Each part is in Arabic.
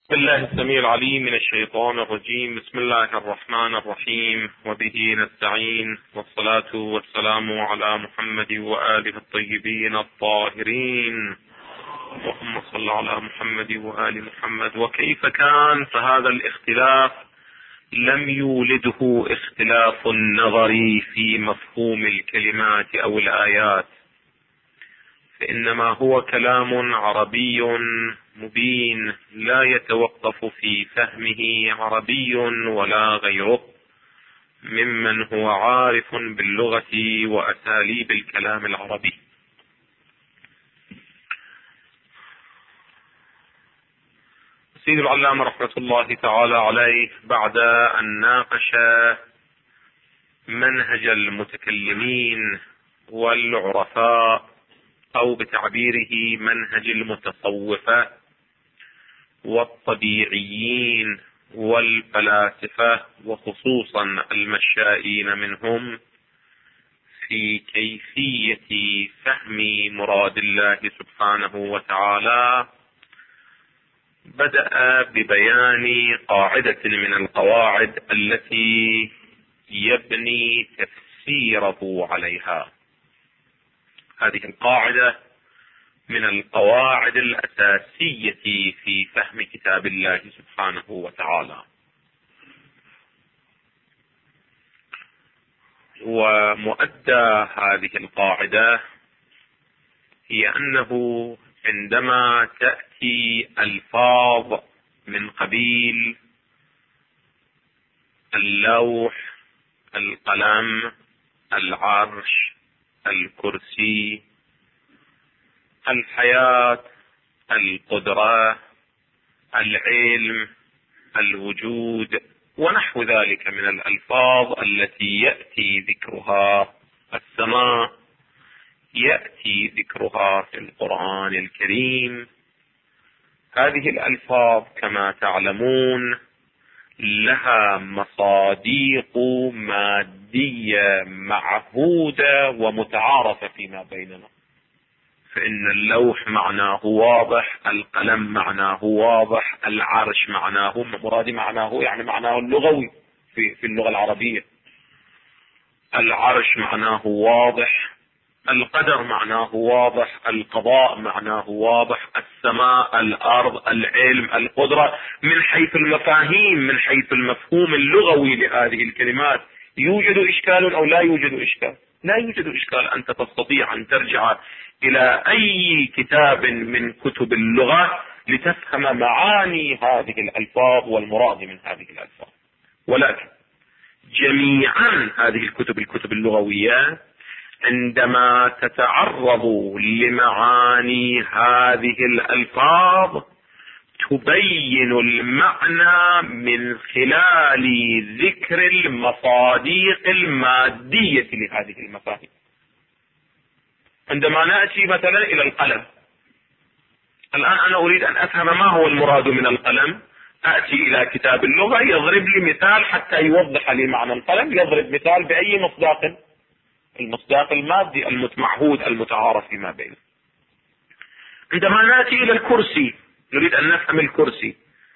بالله السميع العليم من الشيطان الرجيم. بسم الله الرحمن الرحيم، وبه نستعين، والصلاة والسلام على محمد وآله الطيبين الطاهرين. اللهم صل على محمد وآل محمد. وكيف كان؟ فهذا الاختلاف لم يولده اختلاف نظري في مفهوم الكلمات أو الآيات، فإنما هو كلام عربي مبين لا يتوقف في فهمه عربي ولا غيره ممن هو عارف باللغة وأساليب الكلام العربي. سيد العلامة رحمة الله تعالى عليه بعد أن ناقش منهج المتكلمين والعرفاء، أو بتعبيره منهج المتصوفة والطبيعيين والفلاسفة، وخصوصا المشائين منهم، في كيفية فهم مراد الله سبحانه وتعالى، بدأ ببيان قاعدة من القواعد التي يبني تفسيره عليها. هذه القاعدة من القواعد الأساسية في فهم كتاب الله سبحانه وتعالى، ومؤدى هذه القاعدة هي أنه عندما تأتي ألفاظ من قبيل اللوح، القلم، العرش، الكرسي، الحياة، القدرة، العلم، الوجود، ونحو ذلك من الألفاظ التي يأتي ذكرها، السماء يأتي ذكرها في القرآن الكريم. هذه الألفاظ كما تعلمون لها مصادق مادية معهودة ومتعارفة فيما بيننا. فإن اللوح معناه واضح، القلم معناه واضح، العرش معناه، مرادي معناه يعني معناه اللغوي في اللغة العربية. العرش معناه واضح، القدر معناه واضح، القضاء معناه واضح، السماء، الأرض، العلم، القدرة. من حيث المفاهيم، من حيث المفهوم اللغوي لهذه الكلمات، يوجد إشكال أو لا يوجد إشكال؟ لا يوجد إشكال. أنت تستطيع أن ترجع إلى أي كتاب من كتب اللغة لتفهم معاني هذه الألفاظ والمراد من هذه الألفاظ. ولكن جميعا هذه الكتب اللغوية عندما تتعرض لمعاني هذه الألفاظ تبين المعنى من خلال ذكر المصادق المادية لهذه المفاهيم. عندما نأتي مثلا إلى القلم، الآن أنا أريد أن أفهم ما هو المراد من القلم، أتي إلى كتاب اللغة يضرب لي مثال حتى يوضح لي معنى القلم. يضرب مثال بأي مصداق؟ المصداق المادي المعهود المتعارف فيما بينه. عندما نأتي إلى الكرسي نريد أن نفهم الكرسي،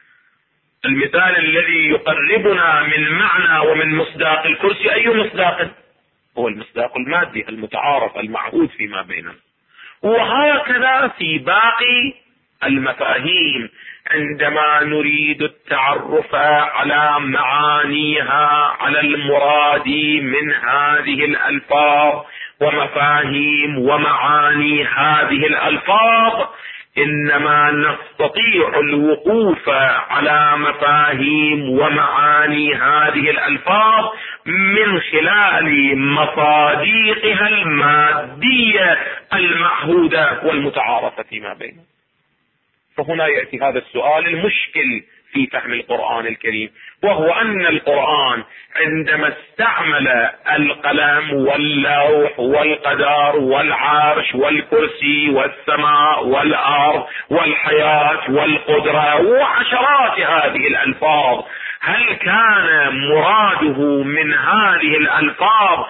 المثال الذي يقربنا من معنى ومن مصداق الكرسي أي مصداق؟ هو المصداق المادي المتعارف المعهود فيما بيننا. وهكذا في باقي المفاهيم، عندما نريد التعرف على معانيها، على المراد من هذه الألفاظ ومفاهيم ومعاني هذه الألفاظ، إنما نستطيع الوقوف على مفاهيم ومعاني هذه الألفاظ من خلال مصادقها المادية المعهودة والمتعارفة فيما بيننا. فهنا يأتي هذا السؤال المشكل في فهم القرآن الكريم، وهو أن القرآن عندما استعمل القلم واللوح والقدر والعرش والكرسي والسماء والأرض والحياة والقدرة وعشرات هذه الألفاظ، هل كان مراده من هذه الألفاظ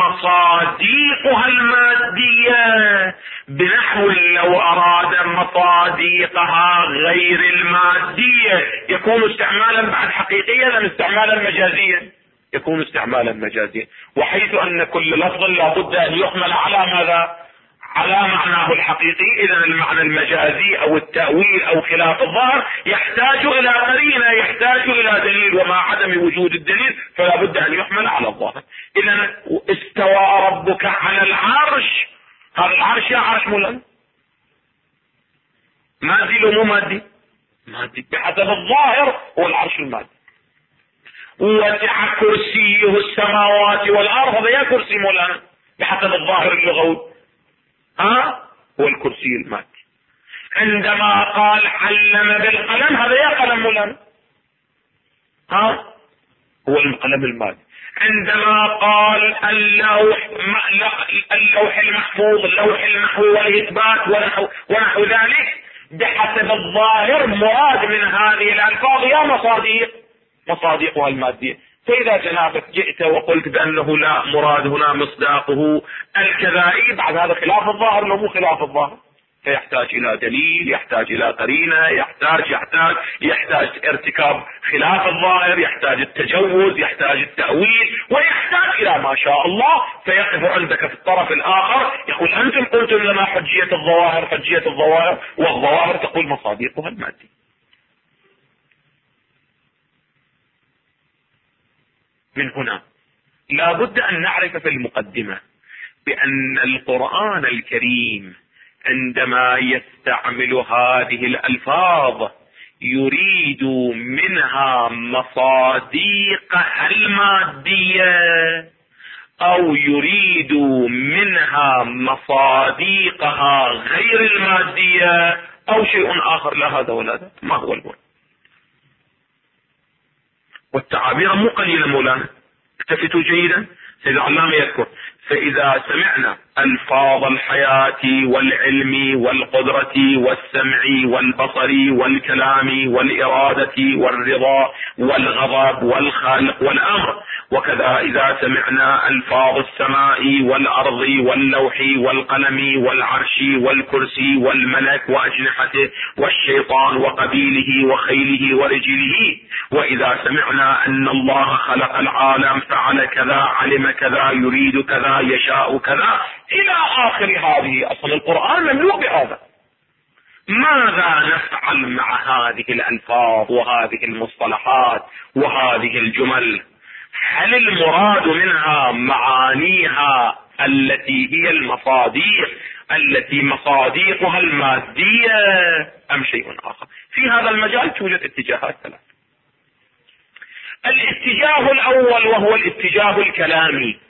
مصادقها المادية بنحو لو أراد مصادقها غير المادية يكون استعمالا بعد حقيقيا ام استعمالا مجازيا؟ يكون استعمالا مجازيا. وحيث ان كل لفظ لابد ان يحمل على ماذا؟ على معناه الحقيقي، اذا المعنى المجازي او التأويل او خلاف الظاهر يحتاج الى قرينة، يحتاج الى دليل، ومع عدم وجود الدليل فلا بد ان يحمل على الظاهر. اذا استوى ربك على العرش، هذا العرش يا عرش ملم مادي لو مو مادي؟ مادي بحسب الظاهر، هو العرش المادي. وسع كرسيه السماوات والارض، هذا يا كرسي مولانا بحسب الظاهر اللغوي، هو الكرسي المادي. عندما قال علم بالقلم، هذا يا قلم مولانا، هو القلم المادي. عندما قال اللوح المحفوظ، اللوح المحو والاثبات ونحو ذلك، بحسب الظاهر مراد من هذه الالفاظ يا مصادقها المادية. فإذا جنابك جئت وقلت بأنه لا مراد هنا مصداقه الكذائي، بعد هذا خلاف الظاهر لو مو خلاف الظاهر، فيحتاج إلى دليل، يحتاج إلى قرينة، يحتاج ارتكاب خلاف الظاهر، يحتاج التجوز، يحتاج التأويل، ويحتاج إلى ما شاء الله. فيقف عندك في الطرف الآخر يقول أنتم قلتم لنا حجية الظواهر، والظواهر تقول مصادقها المادية. من هنا لا بد أن نعرف في المقدمة بأن القرآن الكريم عندما يستعمل هذه الألفاظ يريد منها مصادقها المادية أو يريد منها مصادقها غير المادية أو شيء آخر، لا هذا ولا هذا. ما هو المراد؟ والتعابير مو قليلة مولانا، التفتوا جيدا. سيد العلامة يذكر: فإذا سمعنا ألفاظ الحياة والعلم والقدرة والسمع والبصر والكلام والإرادة والرضا والغضب والخلق والأمر، وكذا إذا سمعنا ألفاظ السماء والأرض واللوح والقلم والعرش والكرسي والملك وأجنحته والشيطان وقبيله وخيله ورجله، وإذا سمعنا أن الله خلق العالم، فعل كذا، علم كذا، يريد كذا، يشاء كذا، إلى آخر هذه. أصل القرآن مملوء بهذا. ماذا نفعل مع هذه الألفاظ وهذه المصطلحات وهذه الجمل؟ هل المراد منها معانيها التي هي المصادق التي مصادقها المادية أم شيء آخر؟ في هذا المجال توجد اتجاهات ثلاث. الاتجاه الأول وهو الاتجاه الكلامي.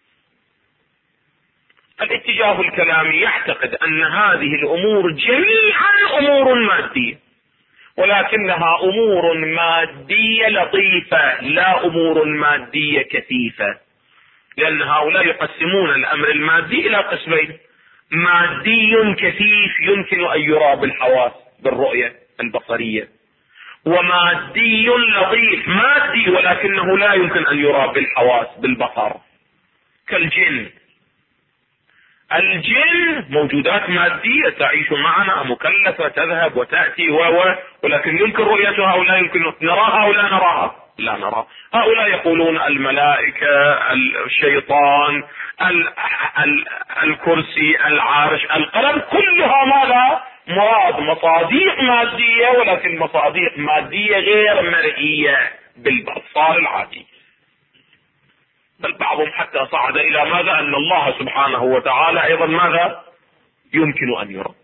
الاتجاه الكلامي يعتقد أن هذه الأمور جميعا أمور مادية، ولكنها أمور مادية لطيفة، لا أمور مادية كثيفة، لأن هؤلاء يقسمون الأمر المادي إلى قسمين: مادي كثيف يمكن أن يرى بالحواس بالرؤية البصرية، ومادي لطيف مادي ولكنه لا يمكن أن يرى بالحواس بالبصر، كالجن. الجن موجودات مادية تعيش معنا، مكلفة، تذهب وتأتي ولكن يمكن رؤيتها ولا يمكن نراها ولا نراها، لا نرى. هؤلاء يقولون الملائكة، الشيطان، الكرسي، العرش، القلم، كلها ماذا؟ مراد مصادق مادية، ولكن مصادق مادية غير مرئية بالأبصار العادية. بل بعضهم حتى صعد إلى ماذا؟ أن الله سبحانه وتعالى أيضا ماذا؟ يمكن أن يرى.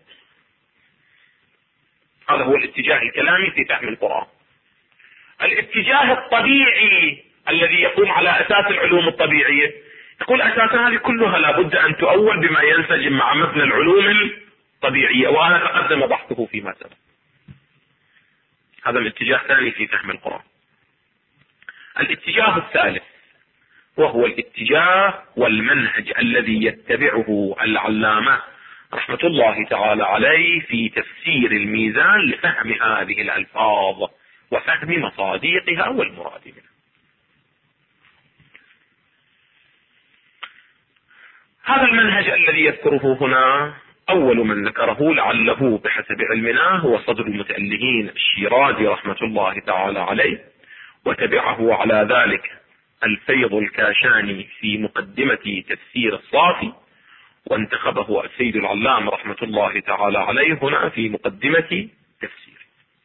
هذا هو الاتجاه الكلامي في فهم القرآن. الاتجاه الطبيعي الذي يقوم على أساس العلوم الطبيعية يقول أساسا هذه كلها لابد أن تؤول بما ينسجم مع مبنى العلوم الطبيعية، وأنا تقدم بحثه فيما سبق. هذا الاتجاه الثاني في فهم القرآن. الاتجاه الثالث وهو الاتجاه والمنهج الذي يتبعه العلامة رحمة الله تعالى عليه في تفسير الميزان لفهم هذه الألفاظ وفهم مصادقها والمراد منها. هذا المنهج الذي يذكره هنا أول من ذكره لعله بحسب علمنا هو صدر المتألهين الشيرازي رحمة الله تعالى عليه، وتبعه على ذلك الفيض الكاشاني في مقدمة تفسير الصافي، وانتخبه السيد العلام رحمة الله تعالى عليه هنا في مقدمة تفسير.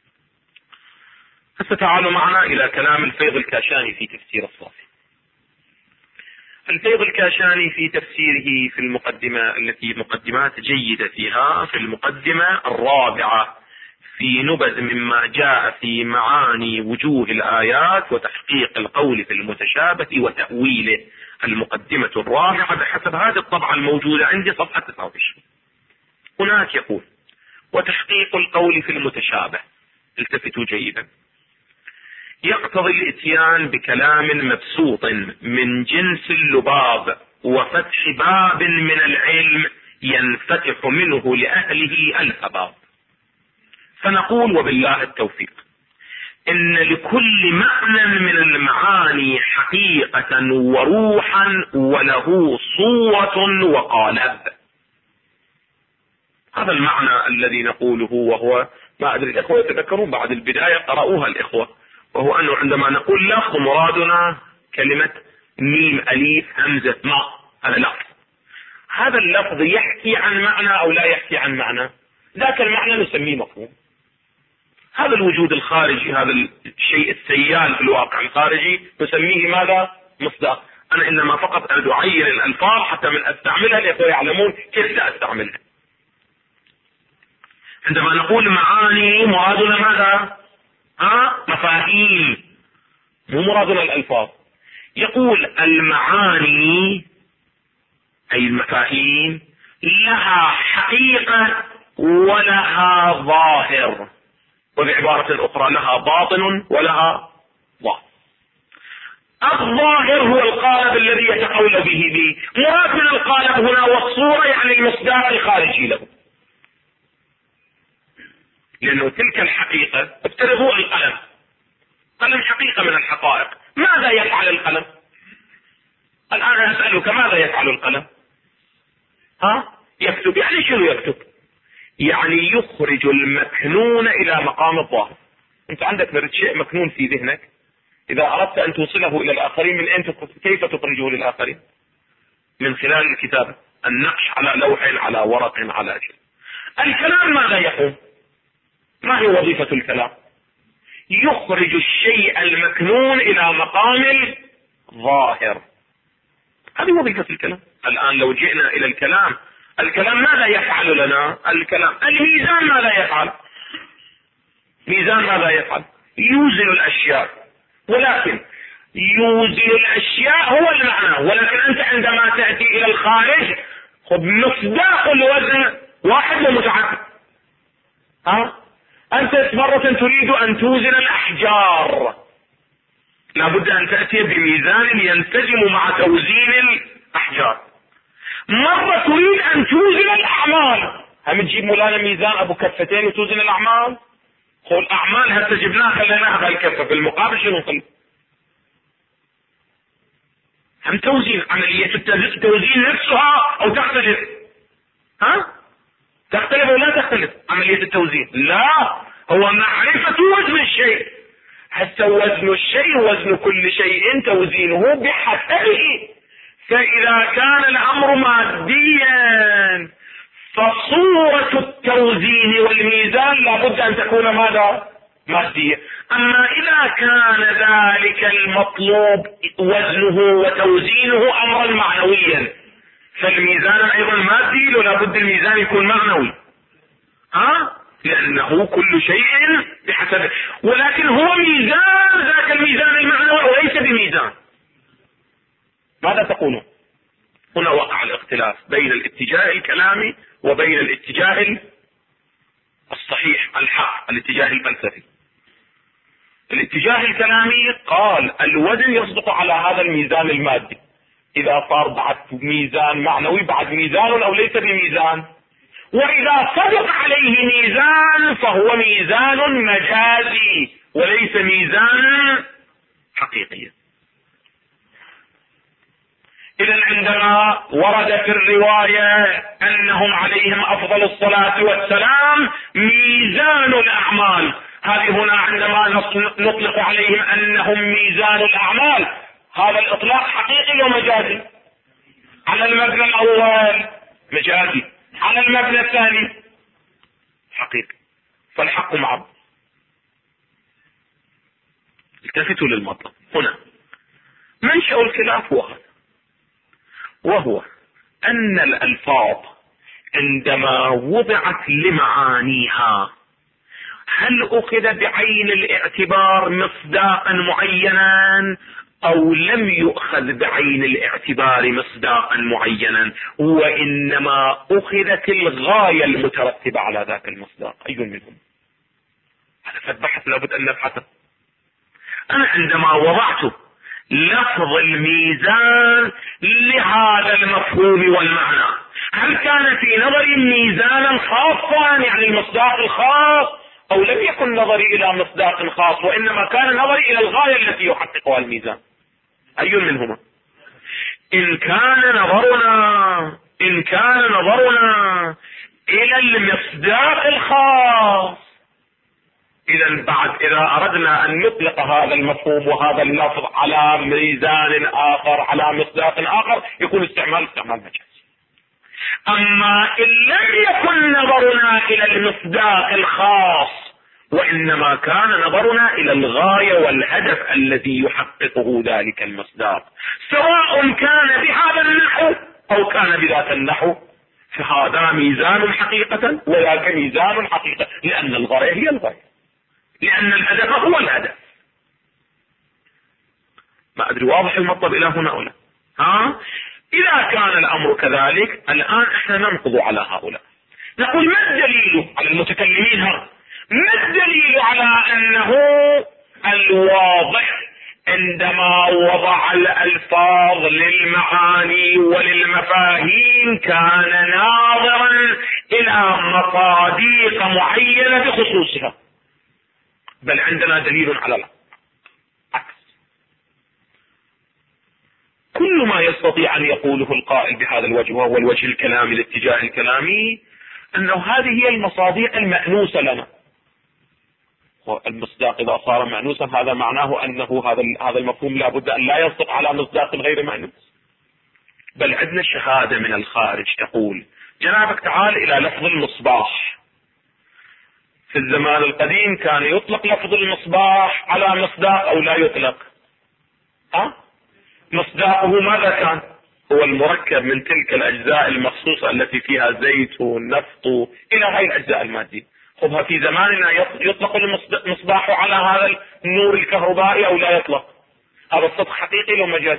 فستعالوا معنا إلى كلام الفيض الكاشاني في تفسير الصافي. الفيض الكاشاني في تفسيره في المقدمة التي مقدمات جيدة فيها، في المقدمة الرابعة في نبذ مما جاء في معاني وجوه الآيات وتحقيق القول في المتشابه وتأويله، المقدمة الرابعة بحسب هذه الطبعة الموجودة عندي صفحة 29. هناك يقول: وتحقيق القول في المتشابه، التفتوا جيدا، يقتضي الاتيان بكلام مبسوط من جنس اللباب وفتح باب من العلم ينفتح منه لأهله الأبواب. فنقول وبالله التوفيق إن لكل معنى من المعاني حقيقة وروحا وله صورة وقالب. هذا المعنى الذي نقوله، وهو ما أدري الإخوة يتذكرون بعد البداية قرأوها الإخوة، وهو أنه عندما نقول لفظ مرادنا كلمة ميم أليف همزة ما، هذا لفظ. هذا اللفظ يحكي عن معنى أو لا يحكي عن معنى؟ ذاك المعنى نسميه مفهوم. هذا الوجود الخارجي، هذا الشيء السيال في الواقع الخارجي نسميه ماذا؟ مصداق. أنا إنما فقط أريد أعين الألفاظ حتى من أستعملها الإخوة يعلمون كيف سأستعملها. عندما نقول معاني مرادنا ماذا؟ مفاهيم، مو مرادنا الألفاظ. يقول المعاني أي المفاهيم لها حقيقة ولها ظاهر، وبعبارة أخرى لها باطن ولها ظاهر. الظاهر هو القالب الذي يتقول به مراد من القالب هنا والصورة يعني المصداق الخارجي له، لأنه تلك الحقيقة افترضوا القلم، قلم حقيقة من الحقائق، ماذا يفعل القلم؟ الآن أسألك ماذا يفعل القلم؟ يكتب. يعني شنو يكتب؟ يعني يخرج المكنون إلى مقام الظاهر. أنت عندك مرد شيء مكنون في ذهنك، إذا أردت أن توصله إلى الآخرين من أين كيف تخرجه للآخرين؟ من خلال الكتابة، النقش على لوح على ورق على شيء. الكلام ماذا يقوم؟ ما هي وظيفة الكلام؟ يخرج الشيء المكنون إلى مقام الظاهر، هذه وظيفة الكلام. الآن لو جئنا إلى الكلام ماذا يفعل لنا؟ الكلام الميزان ماذا يفعل؟ ميزان ماذا يفعل؟ يوزن الأشياء، ولكن يوزن الأشياء هو المعنى. ولكن أنت عندما تأتي إلى الخارج خذ مصداق الوزن واحد ومتعدد. أنت مرة تريد أن توزن الأحجار، لابد أن تأتي بميزان ينسجم مع توزين الأحجار. مرة تريد أن توزن الأعمال، هم تجيب مولانا ميزان أبو كفتين وتوزن الأعمال؟ خو الأعمال هسه جبناها خليناها بهالكفة، بالمقابل شنو نقول؟ هم توزين، عملية التوزين نفسها أو تختلف؟ تختلف أو لا تختلف عملية التوزين؟ لا، هو معرفة وزن الشيء. حتى وزن الشيء وزن كل شيء توزينه بحسبه. فإذا كان الأمر ماديا فصورة التوزين والميزان لابد أن تكون ماذا؟ مادية. أما إذا كان ذلك المطلوب وزنه وتوزينه أمرا معنويا فالميزان أيضا مادي، لابد الميزان يكون معنوي. لأنه كل شيء بحسبه، ولكن هو ميزان، ذاك الميزان المعنوي وليس بميزان. ماذا تقولون؟ هنا وقع الاختلاف بين الاتجاه الكلامي وبين الاتجاه الصحيح الحق، الاتجاه الفلسفي. الاتجاه الكلامي قال الوزن يصدق على هذا الميزان المادي، إذا صار بعد ميزان معنوي بعد ميزان أو ليس بميزان، وإذا صدق عليه ميزان فهو ميزان مجازي وليس ميزان حقيقي. إذا عندما ورد في الرواية أنهم عليهم أفضل الصلاة والسلام ميزان الأعمال، هذه هنا عندما نطلق عليهم أنهم ميزان الأعمال، هذا الإطلاق حقيقي ومجازي؟ على المبنى الأول مجازي، على المبنى الثاني حقيقي. فالحق معه. التفتوا للمطلب هنا. منشأ الخلاف وهو أن الألفاظ عندما وضعت لمعانيها هل أخذ بعين الاعتبار مصداقا معينا أو لم يؤخذ بعين الاعتبار مصداقا معينا، وإنما أخذت الغاية المترتبة على ذاك المصداق؟ أي منهم؟ هذا البحث لابد أن نبحثه. أنا عندما وضعت لفظ الميزان لهذا المفهوم والمعنى، هل كان في نظري ميزانا خاصا يعني المصداق الخاص، أو لم يكن نظري إلى مصداق خاص وإنما كان نظري إلى الغاية التي يحققها الميزان؟ أي منهما؟ إن كان نظرنا إلى المصداق الخاص، إذا بعد إذا أردنا أن نطلق هذا المفهوم وهذا اللفظ على ميزان آخر على مصداق آخر يكون استعمال مجازي. أما إن لم يكن نظرنا إلى المصداق الخاص وإنما كان نظرنا إلى الغاية والهدف الذي يحققه ذلك المصداق، سواء كان بهذا النحو أو كان بذات النحو، فهذا ميزان حقيقة وذاك ميزان حقيقة، لأن الغاية هي الغاية، لأن الهدف هو الهدف. ما أدري واضح المطلب إلى هنا أو لا؟ إذا كان الأمر كذلك الآن إحنا ننقض على هؤلاء، نقول ما الدليل على المتكلمين ما الدليل على أنه الواضح عندما وضع الألفاظ للمعاني وللمفاهيم كان ناظرا إلى مصادق معينة بخصوصها، بل عندنا دليل على العكس. كل ما يستطيع أن يقوله القائل بهذا الوجه وهو الوجه الكلامي الاتجاه الكلامي أنه هذه هي المصادق المأنوسة لنا. المصداق إذا صار مأنوسا هذا معناه أنه هذا المفهوم لابد أن لا يصدق على مصداق غير مأنوس. بل عندنا شهادة من الخارج تقول جنابك تعال إلى لفظ المصباح. في الزمان القديم كان يطلق لفظ المصباح على مصداق أو لا يطلق؟ مصداقه ماذا كان؟ هو المركب من تلك الأجزاء المخصوصة التي فيها زيت ونفط إلى هذه الأجزاء المادية. خذها في زماننا يطلق المصباح على هذا النور الكهربائي أو لا يطلق؟ هذا الصدق حقيقي لو مجاز؟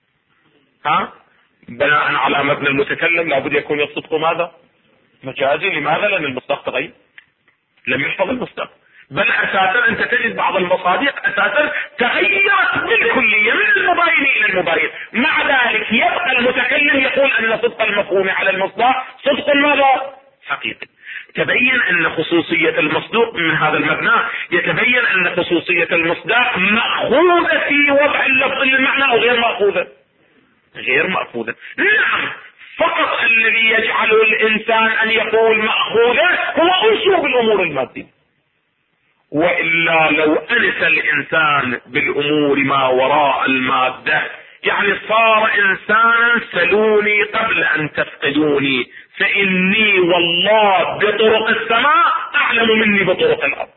بناء على مبنى المتكلم لابد يكون الصدق ماذا؟ مجازي. لماذا؟ لأن المصداق تغير، لم يحفظ المصداق، بل أساسا أنت تجد بعض المصادق أساسا تغيرت بالكلية من المباين إلى المباين، مع ذلك يبقى المتكلم يقول أن صدق المفهوم على المصداق صدق ماذا؟ حقيقي. تبين أن خصوصية المصدوق من هذا المبنى، يتبين أن خصوصية المصداق مأخوذة في وضع اللفظ للمعنى أو غير مأخوذة؟ غير مأخوذة. نعم، فقط الذي يجعل الإنسان أن يقول مأخوذة هو أنسوب الأمور المادية، وإلا لو أنس الإنسان بالأمور ما وراء المادة يعني صار إنسانا سلوني قبل أن تفقدوني، فإني والله بطرق السماء أعلم مني بطرق الأرض.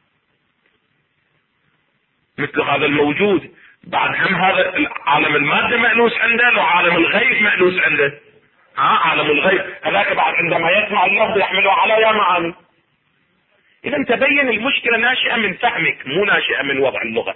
مثل هذا الموجود بعد هم هذا عالم المادة مأنوس عنده وعالم الغيب مأنوس عنده. عالم الغيب هذاك بعد عندما يسمع اللفظ يحمله على يا معاني. إذا تبين المشكلة ناشئة من فهمك مو ناشئة من وضع اللغة،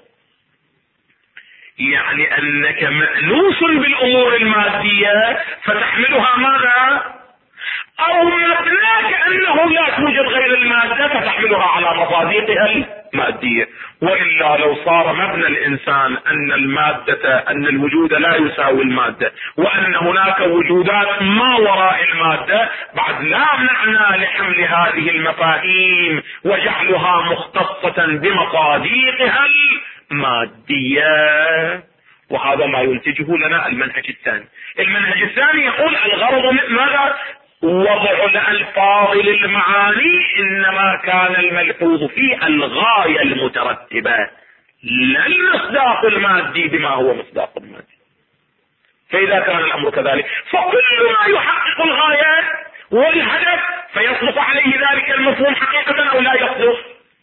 يعني أنك مأنوس بالأمور المادية فتحملها ماذا؟ أو مبناك أنه لا توجد غير المادة فتحملها على مصادقها المادية. وإلا لو صار مبنى الإنسان أن الوجود لا يساوي المادة وأن هناك وجودات ما وراء المادة، بعد لا معنى لحمل هذه المفاهيم وجعلها مختصة بمصادقها المادية. وهذا ما ينتجه لنا المنهج الثاني. المنهج الثاني يقول الغرض ماذا؟ وضع الألفاظ للمعاني إنما كان الملحوظ فيه الغاية المترتبة لا المصداق المادي بما هو مصداق المادي. فإذا كان الأمر كذلك فكل ما يحقق الغاية والهدف فيصدق عليه ذلك المفهوم حقيقة أو لا يصدق؟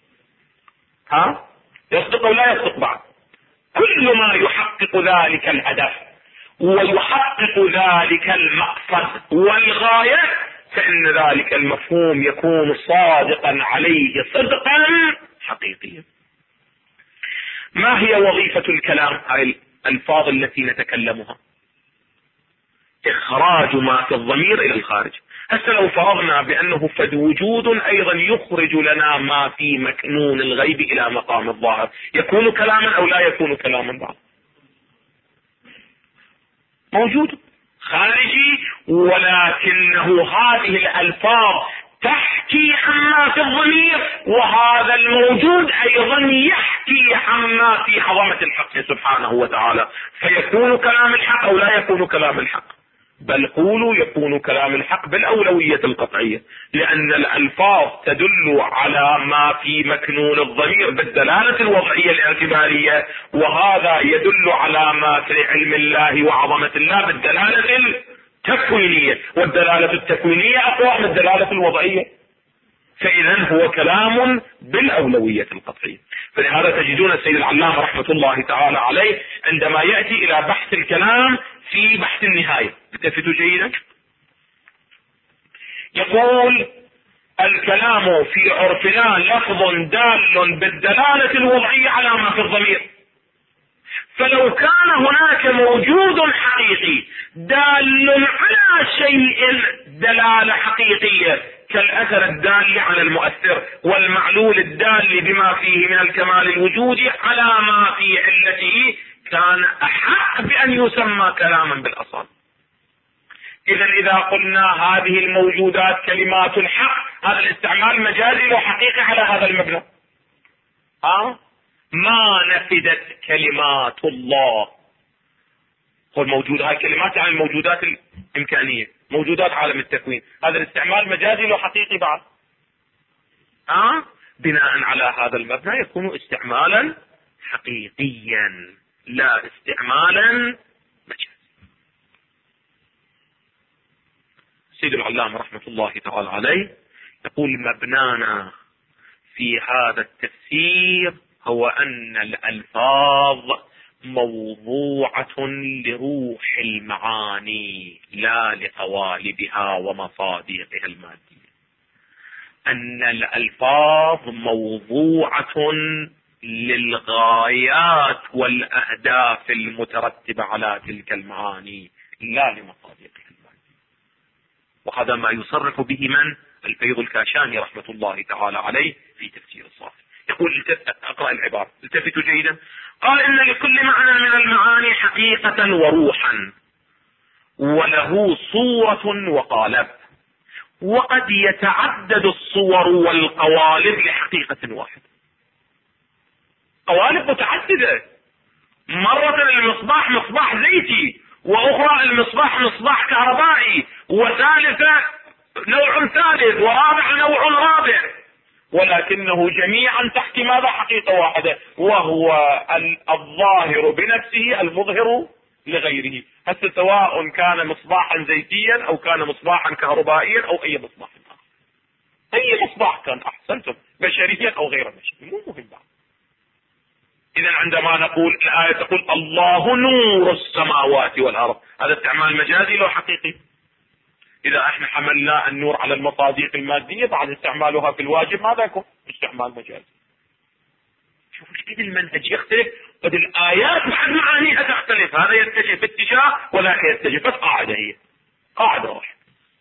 يصدق أو لا يصدق بعد؟ كل ما يحقق ذلك الهدف ويحقق ذلك المقصد والغاية فإن ذلك المفهوم يكون صادقا عليه صدقا حقيقيا. ما هي وظيفة الكلام؟ هاي الألفاظ التي نتكلمها إخراج ما في الضمير إلى الخارج. هسه لو فرضنا بأنه فد وجود أيضا يخرج لنا ما في مكنون الغيب إلى مقام الظاهر، يكون كلاما أو لا يكون كلاما بعد؟ موجود خارجي، ولكنه هذه الألفاظ تحكي عما في الضمير، وهذا الموجود أيضا يحكي عما في عظمة الحق سبحانه وتعالى، فيكون كلام الحق أو لا يكون كلام الحق؟ بل قولوا يكون كلام الحق بالأولوية القطعية، لأن الألفاظ تدل على ما في مكنون الضمير بالدلالة الوضعية الاعتبارية، وهذا يدل على ما في علم الله وعظمة الله بالدلالة التكوينية، والدلالة التكوينية أقوى من الدلالة الوضعية، فإذا هو كلام بالأولوية القطعية. فلهذا تجدون السيد العلامة رحمة الله تعالى عليه عندما يأتي إلى بحث الكلام في بحث النهاية، التفتوا جيدا، يقول الكلام في عرفنا لفظ دال بالدلالة الوضعية على ما في الضمير، فلو كان هناك موجود حقيقي دال على شيء دلالة حقيقية كالأثر الدال على المؤثر والمعلول الدال بما فيه من الكمال الوجودي على ما في علته، كان أحق بأن يسمى كلاما بالأصل. إذا قلنا هذه الموجودات كلمات الحق، هذا الاستعمال مجازي وحقيقي على هذا المبنى. ما نفدت كلمات الله. هو الموجود، هاي كلمات عن الموجودات الإمكانية، موجودات عالم التكوين، هذا الاستعمال مجازي وحقيقي بعد. بناء على هذا المبنى يكون استعمالا حقيقيا لا استعمالا مجازي. سيد العلامة رحمة الله تعالى عليه يقول مبنانا في هذا التفسير هو أن الألفاظ موضوعة لروح المعاني لا لقوالبها ومصادقها المادية. أن الألفاظ موضوعة للغايات والأهداف المترتبة على تلك المعاني لا لمصادقها المادية. وهذا ما يصرح به من؟ الفيض الكاشاني رحمة الله تعالى عليه في تفسير الصافي. يقول اقرأ العبارة التفتوا جيدا. قال إن لكل معنى من المعاني حقيقة وروحا وله صورة وقالب، وقد يتعدد الصور والقوالب لحقيقة واحدة. قوالب متعددة، مرة المصباح مصباح زيتي، وأخرى المصباح مصباح كهربائي، وثالثة نوع ثالث، ورابع نوع رابع، ولكنه جميعا تحت ماذا؟ حقيقة واحدة، وهو الظاهر بنفسه المظهر لغيره. حتى سواء كان مصباحا زيتيا أو كان مصباحا كهربائيا أو أي مصباح آخر، أي مصباح كان، أحسنتم، بشريا أو غير بشري، مو مهم بعد. إذا عندما نقول الآية تقول الله نور السماوات والأرض، هذا استعمال مجازي لو حقيقي. إذا احنا حملنا النور على المصادق المادية بعد استعمالها في الواجب ماذا يكون؟ استعمال مجازي. شوفوا كيف المنهج يختلف، قد الآيات بعد معانيها تختلف، هذا يتجه في اتجاه ولا يتجه، بس قاعدة، هي قاعدة واحدة.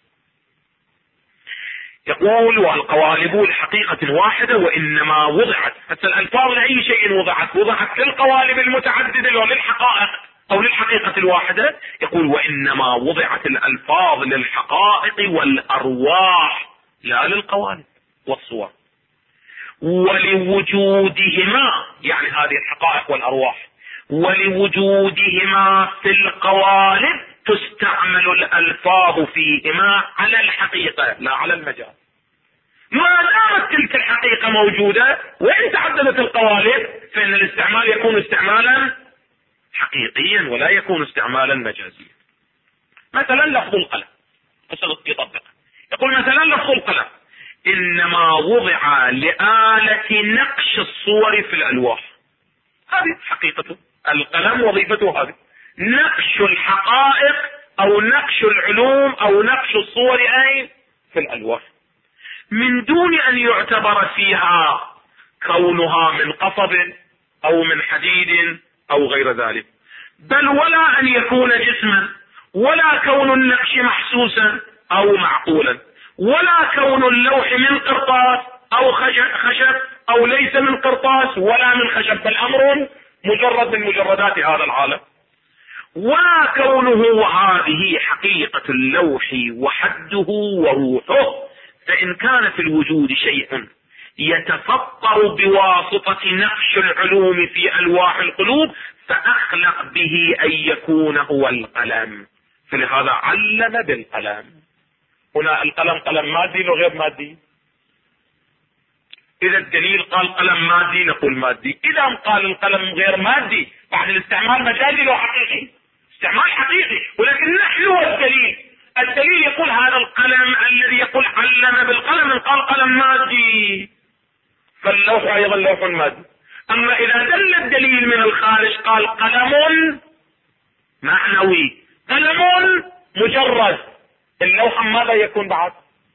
يقول والقوالب لحقيقة واحدة وإنما وضعت، حتى الألفاظ لأي شيء وضعت للقوالب المتعددة للحقائق أو للحقيقة الواحدة. يقول وإنما وضعت الألفاظ للحقائق والأرواح لا للقوالب والصور، ولوجودهما، يعني هذه الحقائق والأرواح ولوجودهما في القوالب تستعمل الألفاظ فيهما على الحقيقة لا على المجاز. ما دامت تلك الحقيقة موجودة وإن تعددت القوالب فإن الاستعمال يكون استعمالا حقيقيا ولا يكون استعمالا مجازيا. مثلا لفظ القلم، يطبق يقول مثلا لفظ القلم إنما وضع لآلة نقش الصور في الألواح. هذه حقيقته، القلم وظيفته هذه نقش الحقائق أو نقش العلوم أو نقش الصور أي في الألواح، من دون أن يعتبر فيها كونها من قصب أو من حديد أو غير ذلك، بل ولا أن يكون جسما، ولا كون النقش محسوسا أو معقولا، ولا كون اللوح من قرطاس أو خشب أو ليس من قرطاس ولا من خشب، بل أمر مجرد من مجردات هذا العالم. ولا كونه هذه حقيقة اللوح وحده وروحه، فإن كان في الوجود شيء يتفطر بواسطة نقش العلوم في ألواح القلوب فأخلق به أن يكون هو القلم، فلهذا علم بالقلم. هنا القلم قلم مادي وغير مادي. إذا الدليل قال قلم مادي نقول مادي، إذا قال القلم غير مادي بعد الاستعمال مجازي لو حقيقي، استعمال حقيقي، ولكن نحن والدليل، الدليل يقول هذا القلم الذي يقول علم بالقلم قال قلم مادي، فاللوح أيضا لوح مادي. أما إذا دل الدليل من الخارج قال قلم معنوي، قلم مجرد، اللوح ماذا يكون بعد؟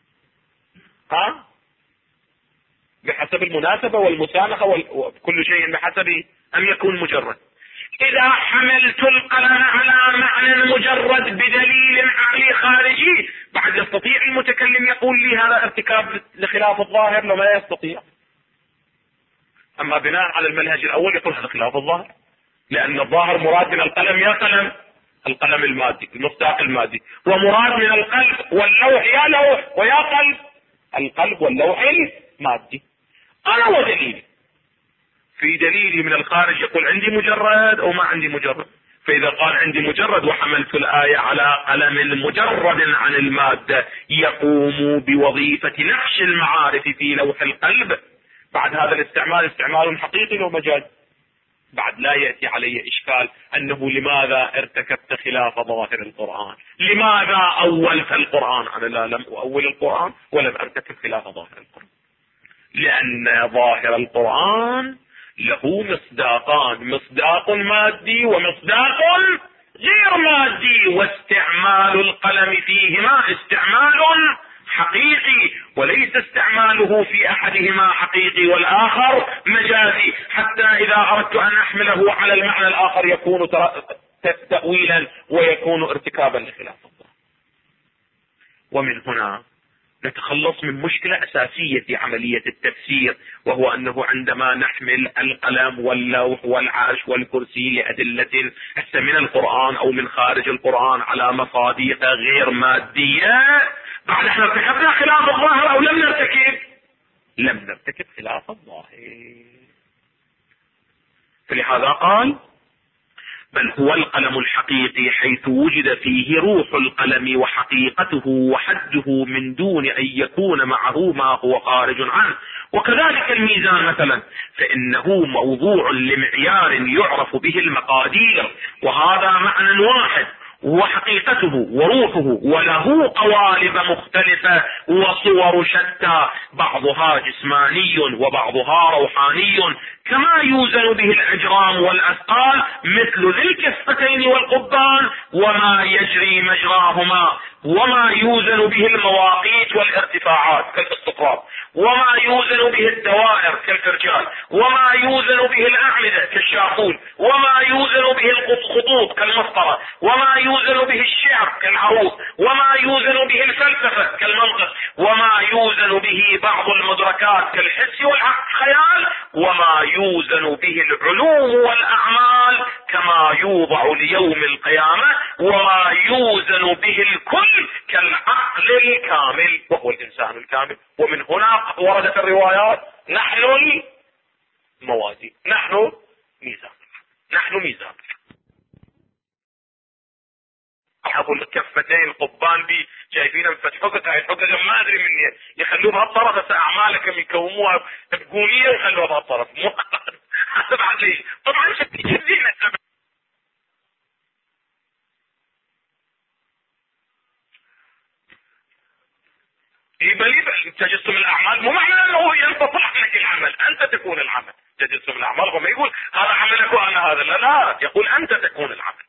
بحسب المناسبة والمسانخة وكل شيء بحسب أن يكون مجرد. إذا حملت القلم على معنى مجرد بدليل عقلي خارجي بعد يستطيع المتكلم يقول لي هذا ارتكاب لخلاف الظاهر؟ لو ما يستطيع. أما بناء على المنهج الأول يقول هذا خلاف الظاهر، لأن الظاهر مراد من القلم يا قلم، القلم المادي المصداق المادي، ومراد من القلب واللوح يا لوح ويا قلب، القلب واللوح المادي. أنا ودليلي، في دليلي من الخارج يقول عندي مجرد أو ما عندي مجرد، فإذا قال عندي مجرد وحملت الآية على قلم مجرد عن المادة يقوم بوظيفة نقش المعارف في لوح القلب، بعد هذا الاستعمال استعمال حقيقي ومجاز، بعد لا يأتي علي إشكال أنه لماذا ارتكبت خلاف ظاهر القرآن، لماذا أولت القرآن؟ أنا لم أول القرآن ولم ارتكب خلاف ظاهر القرآن، لأن ظاهر القرآن له مصداقان، مصداق مادي ومصداق غير مادي، واستعمال القلم فيهما استعمال حقيقي، وليس استعماله في أحدهما حقيقي والآخر مجازي، حتى إذا أردت أن أحمله على المعنى الآخر يكون تأويلا ويكون ارتكابا لخلاف الله. ومن هنا نتخلص من مشكلة أساسية في عملية التفسير، وهو أنه عندما نحمل القلم واللوح والعرش والكرسي لأدلة من القرآن أو من خارج القرآن على مصادق غير مادية، بعد احنا ارتكبنا خلاف الظاهر أو لم نرتكب؟ لم نرتكب خلاف الظاهر. فلهذا قال بل هو القلم الحقيقي حيث وجد فيه روح القلم وحقيقته وحده من دون أن يكون معه ما هو خارج عنه. وكذلك الميزان مثلا فإنه موضوع لمعيار يعرف به المقادير، وهذا معنى واحد وحقيقته وروحه، وله قوالب مختلفة وصور شتى، بعضها جسماني وبعضها روحاني، كما يوزن به الأجرام والأثقال مثل ذي الكفتين والقبان وما يجري مجراهما، وما يوزن به المواقيت والارتفاعات كالاستطراد، وما يوزن به الدوائر كالفرجال، وما يوزن به الأعمدة كالشاقول، وما يوزن به الخطوط كالمسطرة، وما يوزن به الشعر كالعروض، وما يوزن به الفلسفة كالمنطق، وما يوزن به بعض المدركات كالحس والخيال، وما يوزن به العلوم والأعمال كما يوضع ليوم القيامة، وما يوزن به الكل كالعقل الكامل وهو الإنسان الكامل. ومن هنا وردت الروايات نحن الموازين، نحن ميزان، نحن ميزان كفتين قضبان بي شايفينها مفتحوكة، هاي الحقة ما ادري من يخلوها بهالطرف. هسه اعمالكم يكوموها بقونية ويخلوها بهالطرف. هذا بعد ليش؟ طبعا شديدين يبقى تجسم الاعمال مو معنى انه ينبطح عنك العمل، انت تكون العمل. تجسم الاعمال وما يقول هذا عملك وانا هذا، لا لا، يقول انت تكون العمل.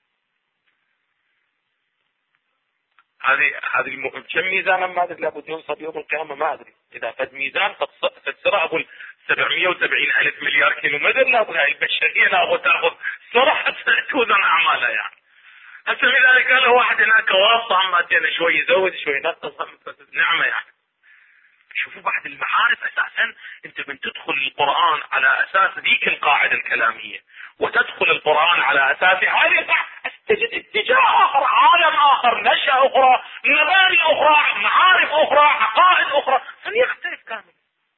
هذه كم ميزان ما ادري لابد ينصب يوم القيامه، ما ادري اذا فد ميزان تسرع ابو 770 الف مليار كيلو متر، لابد هاي البشريه لابد تاخذ سرعه توزن اعمالها يعني. هسه لذلك قال له واحد هناك واسطه عماتين شوي يزود شوي ينقص، نعمه يعني. شوفوا بعد المعارف اساسا انت من تدخل القرآن على اساس ذيك القاعدة الكلامية، وتدخل القرآن على اساس هذه القاعدة، تجد اتجاه اخر، عالم اخر، نشأة اخرى، مباني اخرى، معارف اخرى، عقائد اخرى، فليختلف كامل.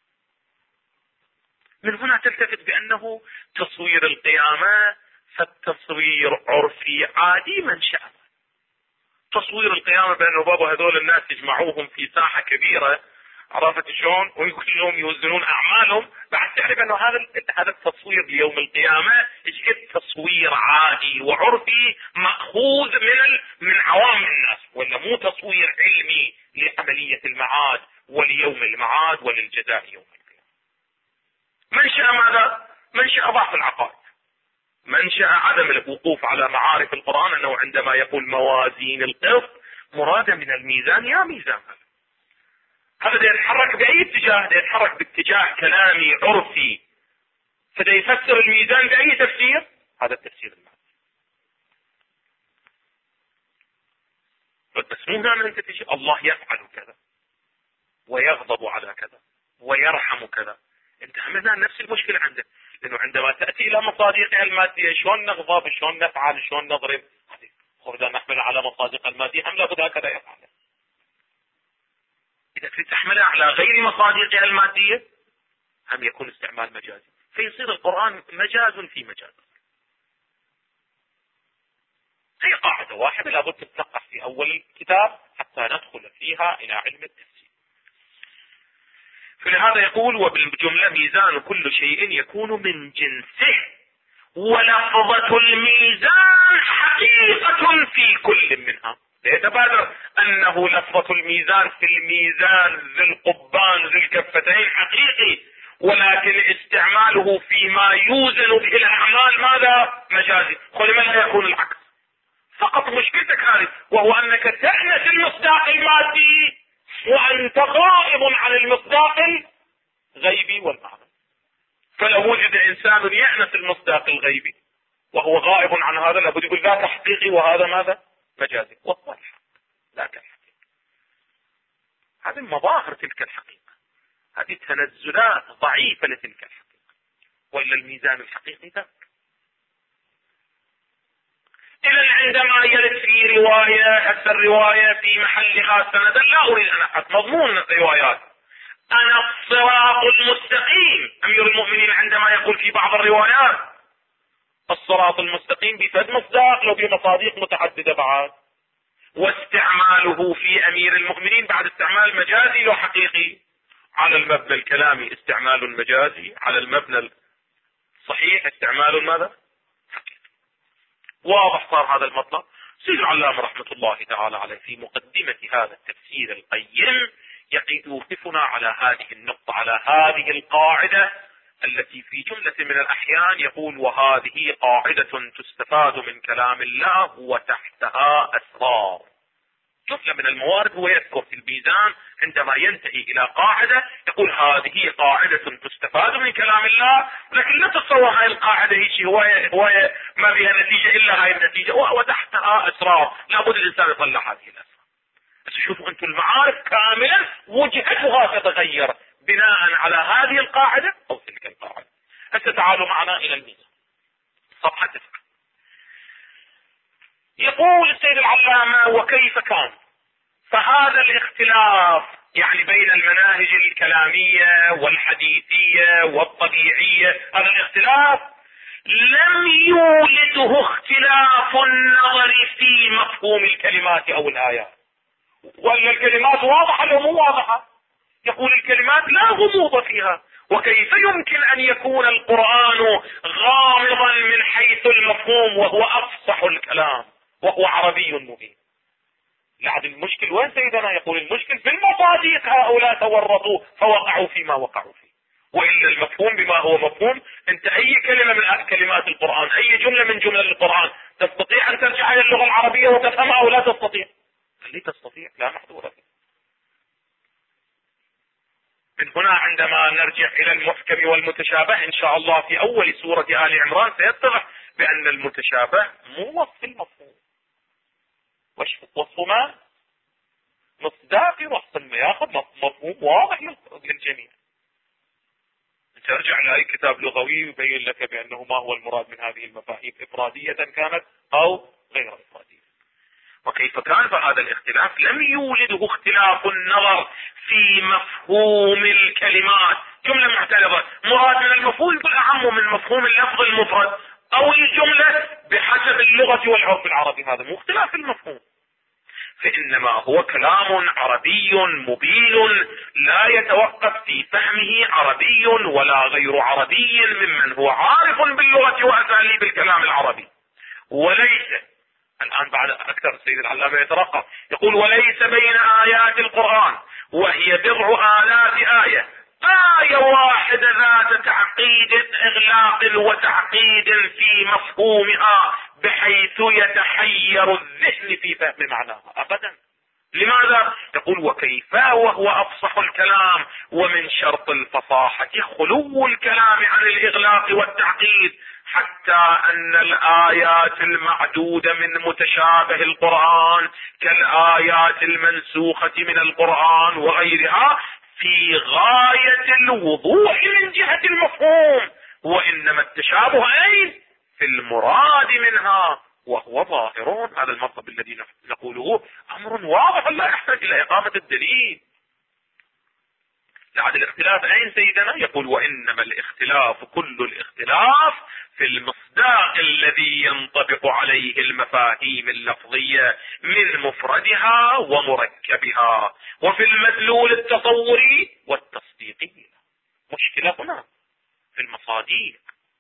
من هنا تلتفت بانه تصوير القيامة فالتصوير عرفي عادي منشأ. تصوير القيامة بانه بابا هذول الناس يجمعوهم في ساحة كبيرة، عرفت شلون، ويقول لهم يوزنون اعمالهم، بعد تعرف انه هذا التصوير ليوم القيامه يجد تصوير عادي وعرفي ماخوذ من عوام الناس، ولا مو تصوير علمي لعمليه المعاد وليوم المعاد وللجزاء يوم القيامه. منشأ ماذا؟ منشأ ضعف العقائد، منشأ عدم الوقوف على معارف القرآن، انه عندما يقول موازين القسط مراده من الميزان يا ميزان، هذا دا يتحرك بأي اتجاه، دا يتحرك باتجاه كلامي عرفي، فدا يفسر الميزان بأي تفسير، هذا التفسير المعنى. بس مو دائما انت تجي الله يفعل كذا ويغضب على كذا ويرحم كذا، انت همنا نفس المشكلة عندك، لانه عندما تأتي الى مصادقها المادية شلون نغضب، شلون نفعل، شلون نضرب، اذا نحمل على مصادق المادية هم لابد هكذا يفعل. إذا كنت تحملها على غير مصادقها المادية هم يكون استعمال مجازي، فيصير القرآن مجاز في مجاز. هي قاعدة واحدة لابد تتلقح في أول الكتاب حتى ندخل فيها إلى علم التفسير. فلهذا يقول وبالجملة ميزان كل شيء يكون من جنسه، ولفظة الميزان حقيقة في كل منها. يتبادر انه لفظة الميزان في الميزان ذي القضبان ذي الكفتين حقيقي، ولكن استعماله فيما يوزن به الاعمال ماذا؟ مجازي. ولماذا لا يكون العكس؟ فقط مشكلتك هذه، وهو انك تأنس المصداق المادي وانت غائب عن المصداق الغيبي والمعنى. فلو وجد انسان يأنس المصداق الغيبي وهو غائب عن هذا، لابد يقول ذاك حقيقي وهذا ماذا؟ مجازي. وهو الحق لا كالحقيقة. هذه مظاهر تلك الحقيقة، هذه تنزلات ضعيفة لتلك الحقيقة، وإلا الميزان الحقيقي ذاك. إذا عندما يرد في رواية، حتى الرواية في محلها سندا، لا أريد أن أحط مضمون الروايات، أنا الصراط المستقيم. أمير المؤمنين عندما يقول في بعض الروايات الصراط المستقيم بفد مصداق لو بمصاديق متعددة بعد، واستعماله في أمير المؤمنين بعد استعمال مجازي لو حقيقي. على المبنى الكلامي استعمال مجازي، على المبنى الصحيح استعمال ماذا؟ حقيقي. واضح صار هذا المطلب. سيد العلامة رحمة الله تعالى عليه في مقدمة هذا التفسير القيم يوقفنا على هذه النقطة، على هذه القاعدة التي في جملة من الأحيان يقول وهذه قاعدة تستفاد من كلام الله وتحتها أسرار. جملة من الموارد هو يذكر في الميزان عندما ينتهي إلى قاعدة يقول هذه قاعدة تستفاد من كلام الله، لكن لا تتصور هاي القاعدة هي هواية ما بها نتيجة إلا هاي النتيجة، وتحتها أسرار لابد الإنسان يطلع هذه الأسرار. بس شوفوا أنتم المعارف كاملا وجهتها تتغير بناء على هذه القاعدة أو تلك القاعدة. هسه تعالوا معنا إلى الميزان صفحة 9. يقول السيد العلامة وكيف كان، فهذا الاختلاف يعني بين المناهج الكلامية والحديثية والطبيعية، هذا الاختلاف لم يولده اختلاف النظر في مفهوم الكلمات او الايات. ولا الكلمات واضحة لو مو واضحة؟ يقول الكلمات لا غموض فيها، وكيف يمكن ان يكون القرآن غامضا من حيث المفهوم وهو افصح الكلام وهو عربي مبين؟ لعد المشكل وين سيدنا؟ يقول المشكل في المصادق، هؤلاء تورطوا فوقعوا فيما وقعوا فيه. وإلا المفهوم بما هو مفهوم. انت اي كلمة من كلمات القرآن، اي جملة من جمل القرآن تستطيع ان ترجع الى اللغة العربية وتفهمها او لا تستطيع؟ اللي تستطيع لا محظور فيه. من هنا عندما نرجع الى المحكم والمتشابه ان شاء الله في اول سورة آل عمران سيتضح بان المتشابه مو وصف المفهوم. وصف ما؟ مصداقي وصف ما ياخذ مفهوم واضح للجميع. ترجع لاي كتاب لغوي يبين لك بانه ما هو المراد من هذه المفاهيم، افرادية كانت او غير افرادية. وكيف كان فهذا الاختلاف لم يولده اختلاف النظر في مفهوم الكلمات. جملة معترضة مراد من المفهوم يكون اعم من مفهوم اللفظ المفرد او الجملة بحسب اللغة والعرف العربي، هذا مو اختلاف المفهوم، فإنما هو كلام عربي مبين لا يتوقف في فهمه عربي ولا غير عربي ممن هو عارف باللغة وأساليب الكلام العربي. وليس الآن بعد أكثر السيد العلامة يترقب يقول وليس بين آيات القرآن وهي 9,000 آية آية واحدة ذات تعقيد إغلاق وتعقيد في مفهومها بحيث يتحير الذهن في فهم معناها أبدا. لماذا؟ يقول وكيف وهو أفصح الكلام ومن شرط الفصاحة خلو الكلام عن الإغلاق والتعقيد، حتى أن الآيات المعدودة من متشابه القرآن كالآيات المنسوخة من القرآن وغيرها في غاية الوضوح من جهة المفهوم، وإنما التشابه أين؟ في المراد منها وهو ظاهر. هذا المطلب الذي نقوله أمر واضح لا يحتاج إلى إقامة الدليل. لعد الاختلاف أين سيدنا؟ يقول وإنما الاختلاف كل الاختلاف في المصداق الذي ينطبق عليه المفاهيم اللفظية من مفردها ومركبها، وفي المدلول التصوري والتصديقي. مشكلة هنا في المصادق.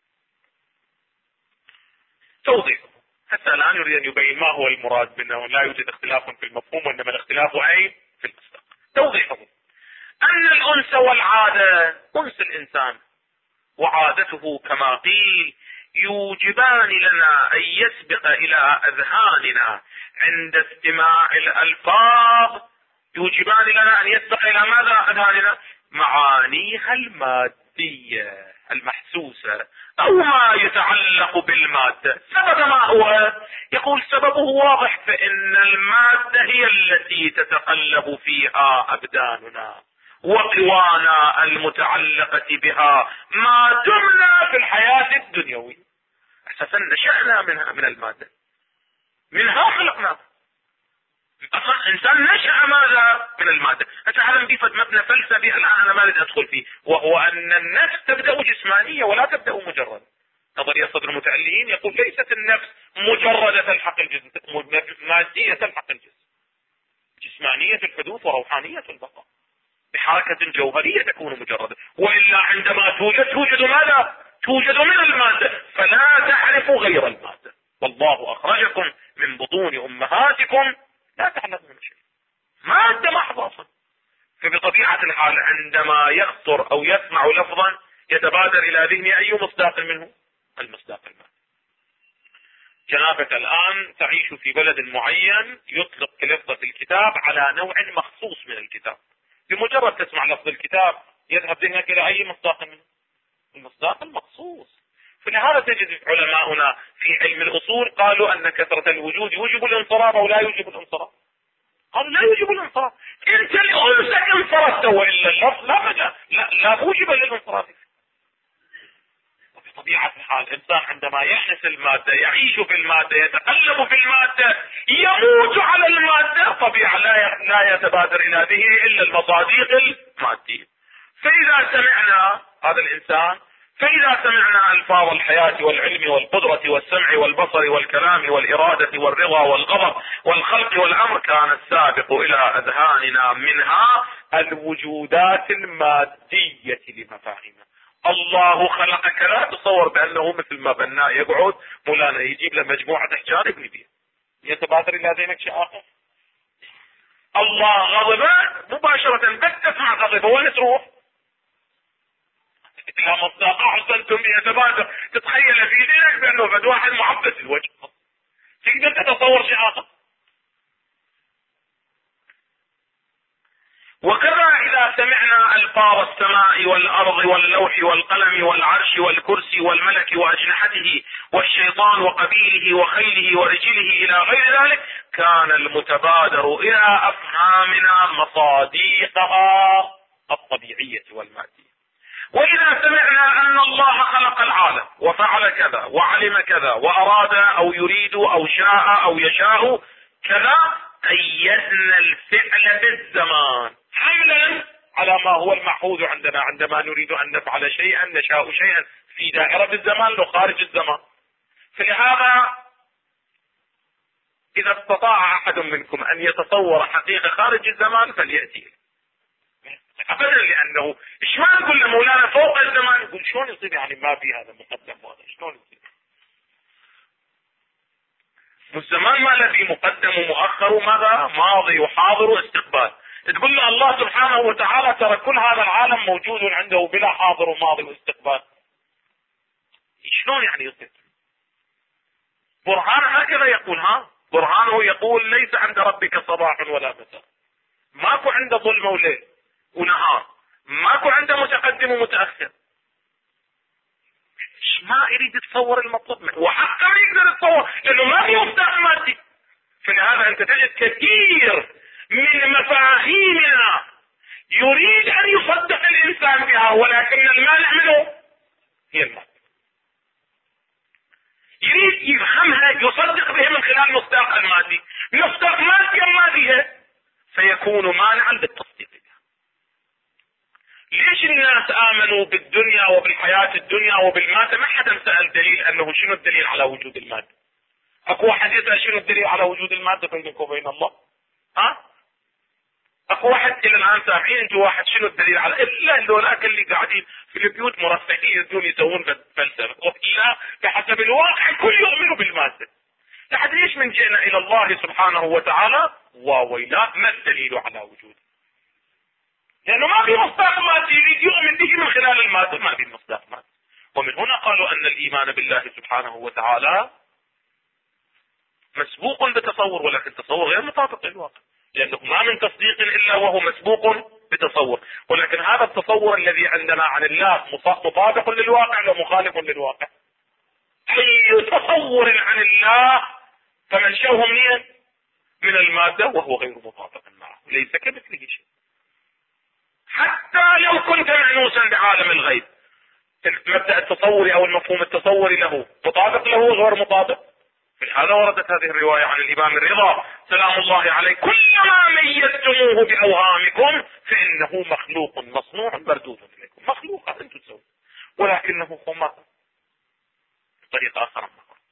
توضيح حتى الآن يريد أن يبين ما هو المراد منه. لا يوجد اختلاف في المفهوم وإنما الاختلاف أين؟ في المصداق. توضيحه أن الأنس والعادة، أنس الإنسان وعادته كما قيل يوجبان لنا أن يسبق إلى أذهاننا عند استماع الألفاظ، يوجبان لنا أن يسبق إلى ماذا أذهاننا؟ معانيها المادية المحسوسة أو ما يتعلق بالمادة. سبب ما هو؟ يقول سببه واضح، فإن المادة هي التي تتقلب فيها أبداننا وقوانا المتعلقة بها ما دمنا في الحياة الدنيوية. أساسا نشأنا منها، من المادة، منها خلقنا. أصلا إنسان نشأ ماذا؟ من المادة. هذا بيفد مبنى فلسفي الآن أنا ما أريد أدخل فيه، وهو أن النفس تبدأ جسمانية ولا تبدأ مجرد. نظرية صدر المتعليين يقول ليست النفس مجردة تلحق الجسم، مادية تلحق الجسم، جسمانية الحدوث وروحانية البقاء، بحركة جوهرية تكون مجردة. وإلا عندما توجد ماذا؟ توجد من المادة، فلا تعرف غير المادة. والله أخرجكم من بطون أمهاتكم لا تعلمون شيء، مادة محضة. فبطبيعة الحال عندما يخطر أو يسمع لفظا يتبادر إلى ذهني أي مصداق منه؟ المصداق المادي. جنابك الآن تعيش في بلد معين يطلق لفظة الكتاب على نوع مخصوص من الكتاب، بمجرد تسمع لفظ الكتاب يذهب ذهنك إلى أي مصداق منه؟ المصداق المخصوص. فلهذا تجد علماؤنا في علم الأصول قالوا أن كثرة الوجود يوجب الانصراف أو لا يوجب الانصراف. قالوا لا يوجب الانصراف. انت لأنسك انصرفت وإلا اللفظ لا مجال، لا موجب للانصراف. وبطبيعة الحال الإنسان عندما يحس المادة، يعيش في المادة، يتقلب في المادة، يموت على المادة، طبيعة لا يتبادر إلى ذهنه إلا المصادق المادية. فإذا سمعنا هذا الإنسان فإذا سمعنا ألفاظ الحياة والعلم والقدرة والسمع والبصر والكلام والإرادة والرضا والغضب والخلق والأمر، كان السابق إلى أذهاننا منها الوجودات المادية لمفاهيمنا. الله خلقك، لا تصور بأنه مثل ما بناء يقعد مولانا يجيب له مجموعة أحجار يبني بها، يتبادر إلى ذهنك شيء آخر؟ الله غضب مباشرة، بس تسمع غضبه وين تروح؟ إلى مصداق أحسنتم يتبادر، تتخيل في ذهنك بأنه بد واحد معبس الوجه، تقدر تتصور شيء آخر. وكذا إذا سمعنا ألفاظ السماء والأرض واللوح والقلم والعرش والكرسي والملك وأجنحته والشيطان وقبيله وخيله ورجله إلى غير ذلك، كان المتبادر إلى أفهامنا مصاديقها الطبيعية والمادية. وإذا سمعنا أن الله خلق العالم وفعل كذا وعلم كذا وأراد أو يريد أو شاء أو يشاء كذا، قيدنا الفعل بالزمان حملا على ما هو المعهود عندنا. عندما نريد أن نفعل شيئا نشاء شيئا في دائرة الزمان لو خارج الزمان. فلهذا إذا استطاع أحد منكم أن يتصور حقيقة خارج الزمان فليأتي أبدا، لأنه إيش ما نقول لمولانا فوق الزمان، يقول شلون يصير يعني ما في هذا مقدم وهذا شلون يصير؟ والزمان ما الذي مقدم ومؤخر وماذا ماضي وحاضر واستقبال. تقول له الله سبحانه وتعالى ترى كل هذا العالم موجود عنده بلا حاضر وماضي واستقبال، شلون يعني يصير؟ برهان هكذا يقول، برهانه يقول ليس عند ربك صباح ولا مساء، ماكو عنده ظلمة وليل ونهار، ماكو عنده متقدم ومتأخر. ما يريد يتصور المطلوب منه، وحتى ما يقدر يتصور لانه ما في مفتاح مادي. فلهذا انت تجد كثير من مفاهيمنا يريد ان يصدق الانسان بها، ولكن المانع منه هي المادة. يريد يفهمها يصدق بها من خلال مصداق المادي، مصداق مادي مادية فيكون مانعا بالتصديق. ليش الناس آمنوا بالدنيا وبالحياة الدنيا وبالمادة؟ ما حدا سأل دليل أنه شنو الدليل على وجود المادة. أكو واحد يسأل شنو الدليل على وجود المادة بينك وبين الله؟ أكو واحد إلى الآن سامعين أنتوا واحد شنو الدليل على، إلا هذولاك اللي قاعدين في البيوت مرفهين يردون يسوون فلسفة، وإلا بحسب الواقع كل يؤمنوا بالمادة. لحد ليش من جئنا إلى الله سبحانه وتعالى وويلا ما الدليل على وجوده؟ لأنه ما في مصداق مادي يريد يؤمن به من خلال المادة، ما في مصداق مادي. ومن هنا قالوا أن الإيمان بالله سبحانه وتعالى مسبوق بتصور، ولكن تصور غير مطابق للواقع، لأنه ما من تصديق إلا وهو مسبوق بتصور. ولكن هذا التصور الذي عندنا عن الله مطابق للواقع أو مخالف للواقع؟ أي تصور عن الله فمنشأه منين؟ من المادة، وهو غير مطابق معه، ليس كمثله شيء. حتى لو كنت معنوسا بعالم الغيب، المبدأ التصوري او المفهوم التصوري له مطابق له غير مطابق. هذا وردت هذه الرواية عن الإمام الرضا سلام الله عليه: كلما ميزتموه بأوهامكم فإنه مخلوق مصنوع مردود إليكم. مخلوق أنتم تسوون، ولكنه خمار بطريقة آخر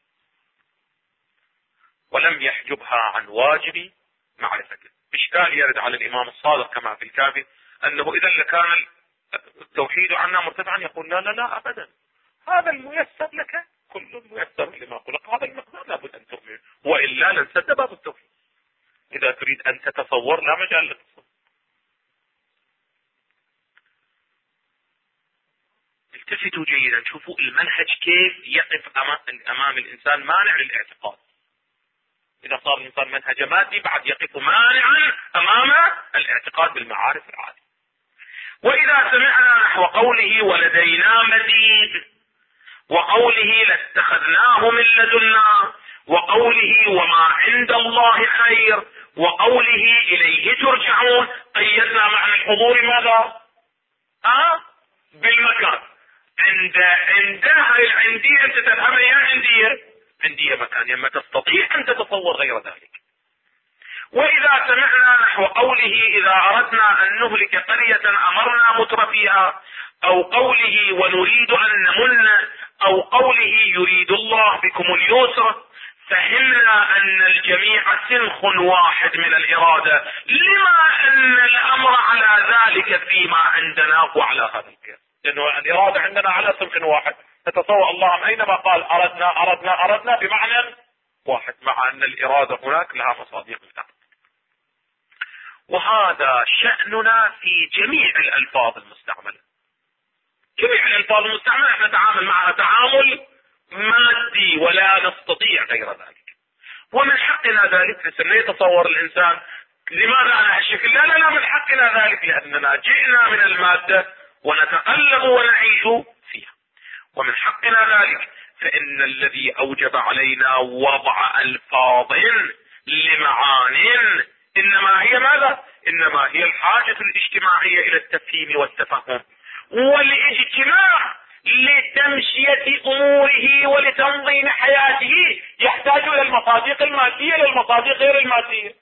ولم يحجبها عن واجب معرفته. إشكال يرد على الإمام الصادق كما في الكافي أنه إذا لكان التوحيد عنا مرتفعا، يقول لا لا لا أبدا، هذا الميسر لك كل ميسر لما خلق، هذا المقدار لابد أن تؤمن، وإلا لنسد باب التوحيد. إذا تريد أن تتصور لا مجال للتصور. التفتوا جيدا، شوفوا المنهج كيف يقف أمام الإنسان مانع للاعتقاد. إذا صار الإنسان منهج مادي بعد يقف مانعا أمام الاعتقاد بالمعارف العادية. وإذا سمعنا نحو قوله ولدينا مزيد، وقوله لاتخذناه من لدنا، وقوله وما عند الله خير، وقوله إليه ترجعون، قيدنا معنى الحضور ماذا؟ بالمكان. عندها العندية أنت تفهمها يا عندية مكان، يما تستطيع أن تتصور غير ذلك. وإذا سمعنا نحو قوله إذا أردنا أن نهلك قرية أمرنا مترفيها، او قوله ونريد ان نمن، او قوله يريد الله بكم اليسر، فهمنا ان الجميع سنخ واحد من الارادة. لما ان الامر على ذلك فيما عندنا وعلى هذا الكلام؟ لانه الارادة عندنا على سنخ واحد. نتصور الله اينما قال اردنا اردنا اردنا بمعنى واحد، مع ان الارادة هناك لها مصادر مختلفة. وهذا شأننا في جميع الالفاظ المستعملة. جميع الالفاظ المستعملة احنا نتعامل معها تعامل مادي ولا نستطيع غير ذلك. ومن حقنا ذلك. لا يتصور الانسان لماذا على هالشكل؟ لا لا لا، من حقنا ذلك لاننا جئنا من المادة ونتقلب ونعيش فيها، ومن حقنا ذلك. فان الذي اوجب علينا وضع الفاظ لمعان انما هي ماذا؟ انما هي الحاجة الاجتماعية الى التفهيم والتفهم والاجتماع لتمشية اموره ولتنظيم حياته. يحتاج الى المصادق المادية للمصادق غير المادية.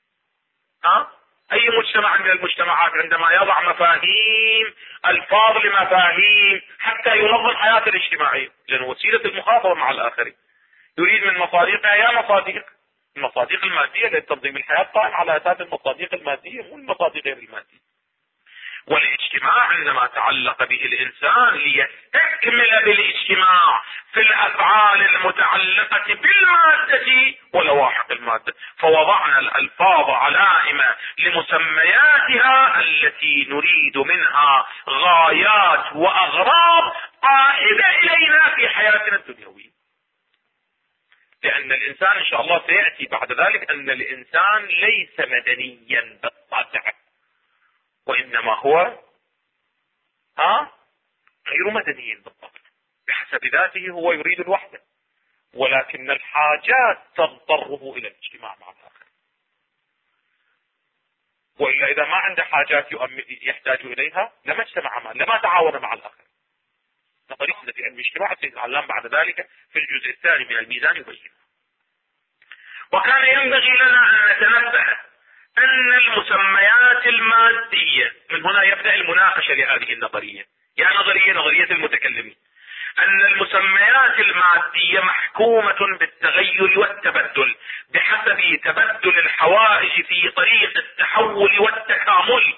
اي مجتمع من المجتمعات عندما يضع مفاهيم الفاظ لمفاهيم حتى ينظم حياته الاجتماعية، لان وسيلة المخاطرة مع الاخرين يريد من مصادقها يا مصادق المصادق المادية لتنظيم الحياة قائم على اساس المصادق المادية مو المصادق غير المادية. والاجتماع عندما تعلق به الانسان ليستكمل بالاجتماع في الافعال المتعلقة بالمادة ولواحق المادة، فوضعنا الالفاظ علائم لمسمياتها التي نريد منها غايات واغراض عائدة الينا في حياتنا الدنيوية. لان الانسان ان شاء الله سيأتي بعد ذلك ان الانسان ليس مدنيا بالطبع، وانما هو غير مدني بالضبط. بحسب ذاته هو يريد الوحدة، ولكن الحاجات تضطره الى الاجتماع مع الاخر. والا اذا ما عنده حاجات يحتاج اليها لما اجتمع لما تعاون مع الاخر. نظرية في علم الاجتماع سيد العلام بعد ذلك في الجزء الثاني من الميزان يبين. وكان ينبغي لنا ان نتنبه ان المسميات المادية، من هنا يبدأ المناقشة لهذه النظرية، يعني نظرية المتكلمين، ان المسميات المادية محكومة بالتغير والتبدل بحسب تبدل الحوائج في طريق التحول والتكامل.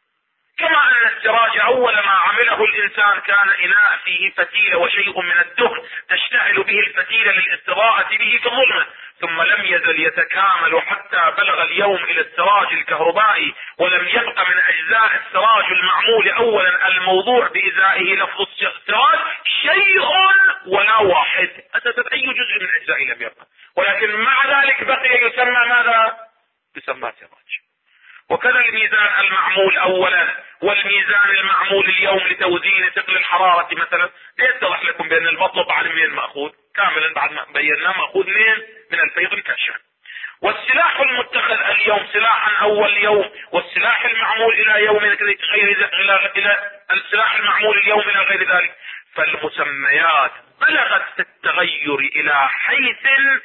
كما ان السراج اول ما عمله الانسان كان اناء فيه فتيلة وشيء من الدهن تشتعل به الفتيلة للاستضاءة به في الظلمة، ثم لم يزل يتكامل حتى بلغ اليوم الى السراج الكهربائي، ولم يبق من اجزاء السراج المعمول اولا الموضوع بازائه لفظ السراج شيء ولا واحد، اساسا اي جزء من اجزائه لم يبقى، ولكن مع ذلك بقي يسمى ماذا؟ يسمى سراج. وكذا الميزان المعمول اولا والميزان المعمول اليوم لتوزين ثقل الحرارة مثلا، ليتضح لكم بان المطلب على من مأخوذ كاملا بعد ما بينا مأخوذ من الفيض الكشف. والسلاح المتخذ اليوم سلاحا اول يوم، والسلاح المعمول الى يوم غير الى السلاح المعمول اليوم الى غير ذلك. فالمسميات بلغت في التغير الى حيث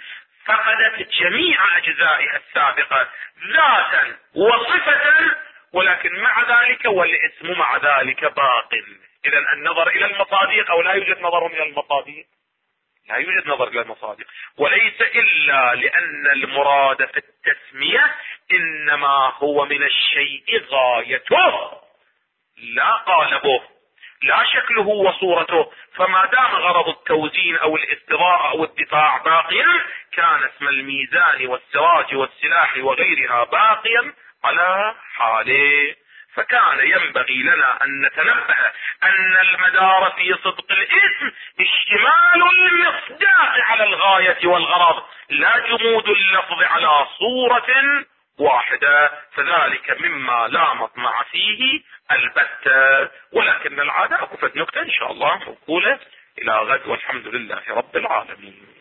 فقدت جميع اجزائها السابقة ذاتا وصفة، ولكن مع ذلك والاسم مع ذلك باق. اذا النظر الى المصادق، او لا يوجد نظر الى المصادق، لا يوجد نظر الى المصادق، وليس الا لان المراد في التسمية انما هو من الشيء غايته لا قالبه لا شكله وصورته. فما دام غرض التوزين او الاستضاءة او الدفاع باقيا، كان اسم الميزان والسراج والسلاح وغيرها باقيا على حاله. فكان ينبغي لنا ان نتنبه ان المدار في صدق الاسم اشتمال المصداق على الغاية والغرض، لا جمود اللفظ على صورة واحدة، فذلك مما لا مطمع فيه البتة. ولكن العادة اكفت نكتة ان شاء الله موكولة الى غد، والحمد لله رب العالمين.